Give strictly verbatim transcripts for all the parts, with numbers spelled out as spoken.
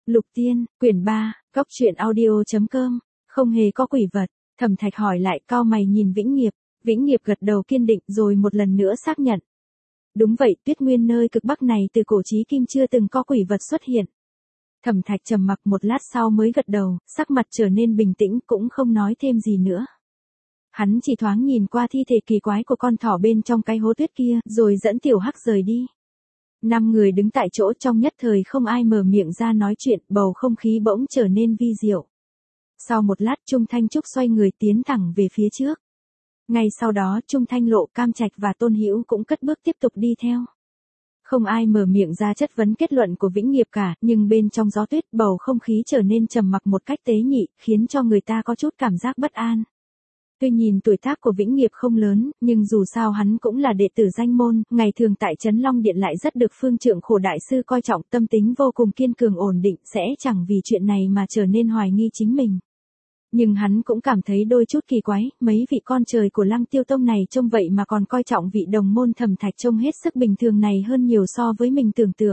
Lục Tiên, quyển ba, góc truyện audio.com, không hề có quỷ vật. Thẩm Thạch hỏi lại, cau mày nhìn Vĩnh Nghiệp. Vĩnh Nghiệp gật đầu kiên định rồi một lần nữa xác nhận. Đúng vậy, Tuyết Nguyên nơi cực bắc này từ cổ chí kim chưa từng có quỷ vật xuất hiện. Thẩm Thạch trầm mặc một lát sau mới gật đầu, sắc mặt trở nên bình tĩnh cũng không nói thêm gì nữa. Hắn chỉ thoáng nhìn qua thi thể kỳ quái của con thỏ bên trong cái hố tuyết kia, rồi dẫn Tiểu Hắc rời đi. Năm người đứng tại chỗ trong nhất thời không ai mở miệng ra nói chuyện, bầu không khí bỗng trở nên vi diệu. Sau một lát Trung Thanh Trúc xoay người tiến thẳng về phía trước. Ngay sau đó Trung Thanh Lộ, Cam Trạch và Tôn Hữu cũng cất bước tiếp tục đi theo. Không ai mở miệng ra chất vấn kết luận của Vĩnh Nghiệp cả, nhưng bên trong gió tuyết bầu không khí trở nên trầm mặc một cách tế nhị, khiến cho người ta có chút cảm giác bất an. Tuy nhìn tuổi tác của Vĩnh Nghiệp không lớn, nhưng dù sao hắn cũng là đệ tử danh môn, ngày thường tại Trấn Long Điện lại rất được Phương Trượng Khổ đại sư coi trọng, tâm tính vô cùng kiên cường ổn định, sẽ chẳng vì chuyện này mà trở nên hoài nghi chính mình. Nhưng hắn cũng cảm thấy đôi chút kỳ quái, mấy vị con trời của Lăng Tiêu Tông này trông vậy mà còn coi trọng vị đồng môn Thẩm Thạch trông hết sức bình thường này hơn nhiều so với mình tưởng tượng.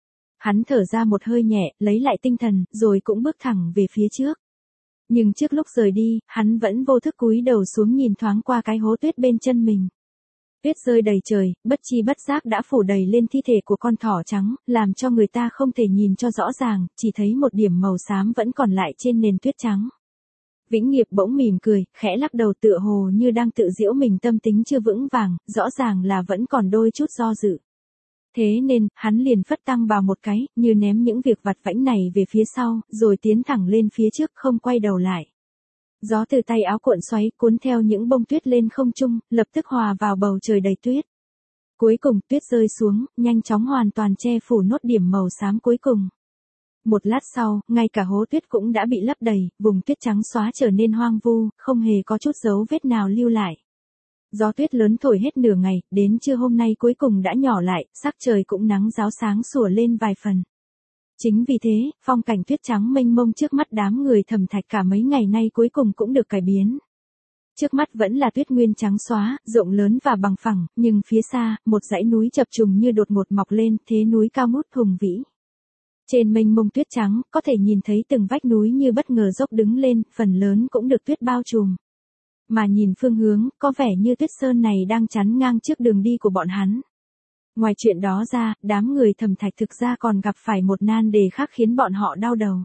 Hắn thở ra một hơi nhẹ, lấy lại tinh thần, rồi cũng bước thẳng về phía trước. Nhưng trước lúc rời đi, hắn vẫn vô thức cúi đầu xuống nhìn thoáng qua cái hố tuyết bên chân mình. Tuyết rơi đầy trời, bất chi bất giác đã phủ đầy lên thi thể của con thỏ trắng, làm cho người ta không thể nhìn cho rõ ràng, chỉ thấy một điểm màu xám vẫn còn lại trên nền tuyết trắng. Vĩnh Nghiệp bỗng mỉm cười, khẽ lắc đầu tựa hồ như đang tự giễu mình tâm tính chưa vững vàng, rõ ràng là vẫn còn đôi chút do dự. Thế nên, hắn liền phất tăng bào một cái, như ném những việc vặt vãnh này về phía sau, rồi tiến thẳng lên phía trước không quay đầu lại. Gió từ tay áo cuộn xoáy cuốn theo những bông tuyết lên không trung, lập tức hòa vào bầu trời đầy tuyết. Cuối cùng tuyết rơi xuống, nhanh chóng hoàn toàn che phủ nốt điểm màu xám cuối cùng. Một lát sau, ngay cả hố tuyết cũng đã bị lấp đầy, vùng tuyết trắng xóa trở nên hoang vu, không hề có chút dấu vết nào lưu lại. Gió tuyết lớn thổi hết nửa ngày, đến trưa hôm nay cuối cùng đã nhỏ lại, sắc trời cũng nắng ráo sáng sủa lên vài phần. Chính vì thế, phong cảnh tuyết trắng mênh mông trước mắt đám người Thẩm Thạch cả mấy ngày nay cuối cùng cũng được cải biến. Trước mắt vẫn là tuyết nguyên trắng xóa, rộng lớn và bằng phẳng, nhưng phía xa, một dãy núi chập trùng như đột ngột mọc lên, thế núi cao ngút hùng vĩ. Trên mênh mông tuyết trắng, có thể nhìn thấy từng vách núi như bất ngờ dốc đứng lên, phần lớn cũng được tuyết bao trùm. Mà nhìn phương hướng, có vẻ như tuyết sơn này đang chắn ngang trước đường đi của bọn hắn. Ngoài chuyện đó ra, đám người Thẩm Thạch thực ra còn gặp phải một nan đề khác khiến bọn họ đau đầu.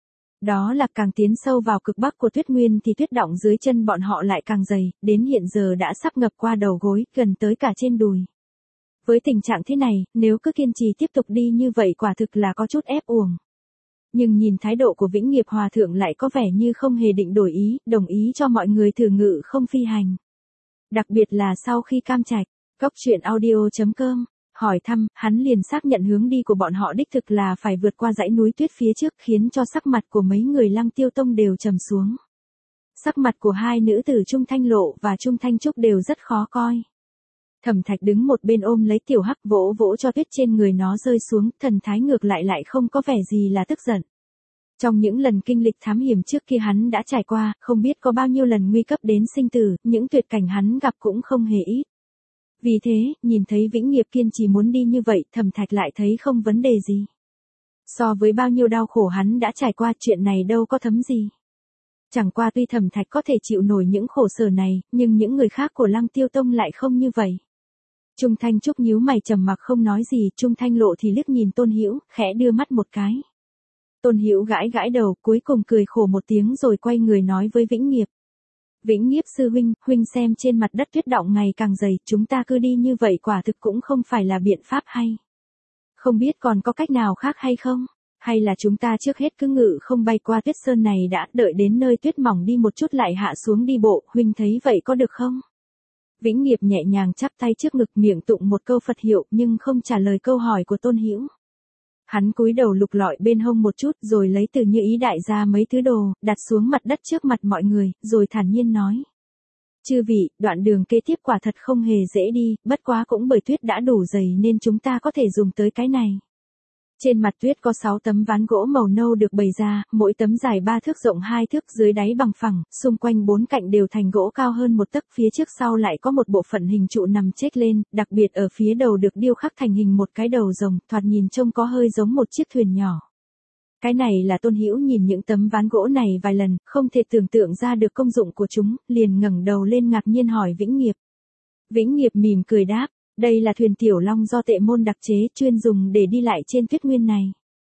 Đó là càng tiến sâu vào cực bắc của tuyết nguyên thì tuyết đọng dưới chân bọn họ lại càng dày, đến hiện giờ đã sắp ngập qua đầu gối, gần tới cả trên đùi. Với tình trạng thế này, nếu cứ kiên trì tiếp tục đi như vậy quả thực là có chút ép uổng. Nhưng nhìn thái độ của Vĩnh Nghiệp Hòa Thượng lại có vẻ như không hề định đổi ý, đồng ý cho mọi người thử ngự không phi hành. Đặc biệt là sau khi Cam Trạch, góc truyện audio.com, hỏi thăm, hắn liền xác nhận hướng đi của bọn họ đích thực là phải vượt qua dãy núi tuyết phía trước, khiến cho sắc mặt của mấy người Lăng Tiêu Tông đều trầm xuống. Sắc mặt của hai nữ tử Trung Thanh Lộ và Trung Thanh Trúc đều rất khó coi. Thẩm Thạch đứng một bên ôm lấy Tiểu Hắc vỗ vỗ cho tuyết trên người nó rơi xuống, thần thái ngược lại lại không có vẻ gì là tức giận. Trong những lần kinh lịch thám hiểm trước kia hắn đã trải qua, không biết có bao nhiêu lần nguy cấp đến sinh tử, những tuyệt cảnh hắn gặp cũng không hề ít. Vì thế, nhìn thấy Vĩnh Nghiệp kiên trì muốn đi như vậy, Thẩm Thạch lại thấy không vấn đề gì. So với bao nhiêu đau khổ hắn đã trải qua, chuyện này đâu có thấm gì. Chẳng qua tuy Thẩm Thạch có thể chịu nổi những khổ sở này, nhưng những người khác của Lăng Tiêu Tông lại không như vậy. Trung Thanh Trúc nhíu mày trầm mặc không nói gì, Trung Thanh Lộ thì liếc nhìn Tôn Hữu, khẽ đưa mắt một cái. Tôn Hữu gãi gãi đầu, cuối cùng cười khổ một tiếng rồi quay người nói với Vĩnh Nghiệp. Vĩnh Nghiệp sư huynh, huynh xem trên mặt đất tuyết đọng ngày càng dày, chúng ta cứ đi như vậy quả thực cũng không phải là biện pháp hay. Không biết còn có cách nào khác hay không? Hay là chúng ta trước hết cứ ngự không bay qua tuyết sơn này đã, đợi đến nơi tuyết mỏng đi một chút lại hạ xuống đi bộ, huynh thấy vậy có được không? Vĩnh Nghiệp nhẹ nhàng chắp tay trước ngực miệng tụng một câu Phật hiệu nhưng không trả lời câu hỏi của Tôn Hữu. Hắn cúi đầu lục lọi bên hông một chút rồi lấy từ như ý đại ra mấy thứ đồ, đặt xuống mặt đất trước mặt mọi người, rồi thản nhiên nói. Chư vị, đoạn đường kế tiếp quả thật không hề dễ đi, bất quá cũng bởi tuyết đã đủ dày nên chúng ta có thể dùng tới cái này. Trên mặt tuyết có sáu tấm ván gỗ màu nâu được bày ra, mỗi tấm dài ba thước rộng hai thước, dưới đáy bằng phẳng, xung quanh bốn cạnh đều thành gỗ cao hơn một tấc, phía trước sau lại có một bộ phận hình trụ nằm chếch lên, đặc biệt ở phía đầu được điêu khắc thành hình một cái đầu rồng, thoạt nhìn trông có hơi giống một chiếc thuyền nhỏ. Cái này là Tôn Hữu nhìn những tấm ván gỗ này vài lần, không thể tưởng tượng ra được công dụng của chúng, liền ngẩng đầu lên ngạc nhiên hỏi Vĩnh Nghiệp. Vĩnh Nghiệp mỉm cười đáp, đây là thuyền tiểu long do Tệ Môn đặc chế chuyên dùng để đi lại trên tuyết nguyên này.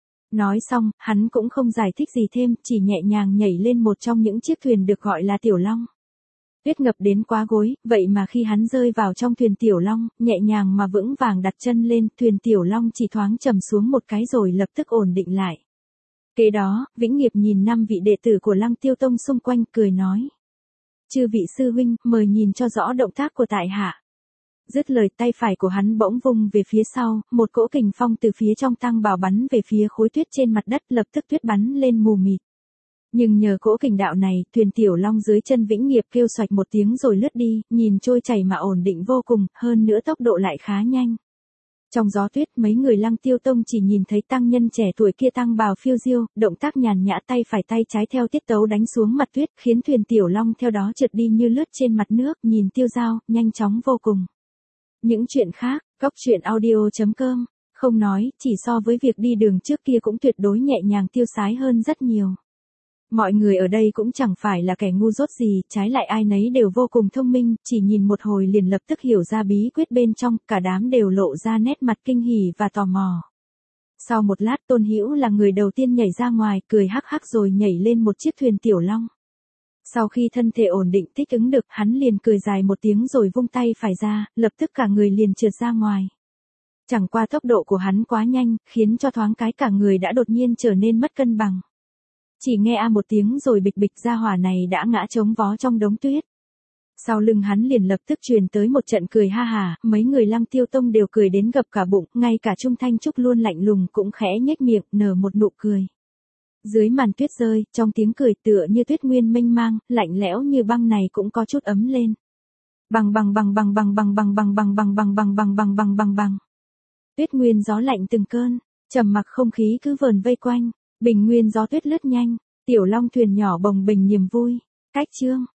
Nói xong, hắn cũng không giải thích gì thêm, chỉ nhẹ nhàng nhảy lên một trong những chiếc thuyền được gọi là Tiểu Long. Tuyết ngập đến quá gối, vậy mà khi hắn rơi vào trong thuyền Tiểu Long, nhẹ nhàng mà vững vàng đặt chân lên, thuyền Tiểu Long chỉ thoáng trầm xuống một cái rồi lập tức ổn định lại. Kế đó, Vĩnh Nghiệp nhìn năm vị đệ tử của Lăng Tiêu Tông xung quanh, cười nói. Chư vị sư huynh, mời nhìn cho rõ động tác của tại hạ. Dứt lời, tay phải của hắn bỗng vung về phía sau, một cỗ kình phong từ phía trong tăng bào bắn về phía khối tuyết trên mặt đất, lập tức tuyết bắn lên mù mịt. Nhưng nhờ cỗ kình đạo này, thuyền Tiểu Long dưới chân Vĩnh Nghiệp kêu xoạch một tiếng rồi lướt đi, nhìn trôi chảy mà ổn định vô cùng, hơn nữa tốc độ lại khá nhanh. Trong gió tuyết, mấy người Lăng Tiêu Tông chỉ nhìn thấy tăng nhân trẻ tuổi kia tăng bào phiêu diêu, động tác nhàn nhã tay phải tay trái theo tiết tấu đánh xuống mặt tuyết, khiến thuyền Tiểu Long theo đó trượt đi như lướt trên mặt nước, nhìn tiêu dao, nhanh chóng vô cùng. Những chuyện khác, góc truyện audio chấm com, không nói, chỉ so với việc đi đường trước kia cũng tuyệt đối nhẹ nhàng tiêu sái hơn rất nhiều. Mọi người ở đây cũng chẳng phải là kẻ ngu dốt gì, trái lại ai nấy đều vô cùng thông minh, chỉ nhìn một hồi liền lập tức hiểu ra bí quyết bên trong, cả đám đều lộ ra nét mặt kinh hỉ và tò mò. Sau một lát, Tôn Hữu là người đầu tiên nhảy ra ngoài, cười hắc hắc rồi nhảy lên một chiếc thuyền Tiểu Long. Sau khi thân thể ổn định thích ứng được, hắn liền cười dài một tiếng rồi vung tay phải ra, lập tức cả người liền trượt ra ngoài. Chẳng qua tốc độ của hắn quá nhanh, khiến cho thoáng cái cả người đã đột nhiên trở nên mất cân bằng. Chỉ nghe a một tiếng rồi bịch bịch ra hỏa này đã ngã trống vó trong đống tuyết. Sau lưng hắn liền lập tức truyền tới một trận cười ha hà, mấy người Lăng Tiêu Tông đều cười đến gập cả bụng, ngay cả Trung Thanh Trúc luôn lạnh lùng cũng khẽ nhếch miệng, nở một nụ cười. Dưới màn tuyết rơi, trong tiếng cười tựa như tuyết nguyên mênh mang, lạnh lẽo như băng này cũng có chút ấm lên. Bằng bằng bằng bằng bằng bằng bằng bằng bằng bằng bằng bằng bằng bằng bằng bằng bằng. Tuyết nguyên gió lạnh từng cơn, trầm mặc không khí cứ vờn vây quanh, bình nguyên gió tuyết lướt nhanh, Tiểu Long thuyền nhỏ bồng bềnh niềm vui. Cách chương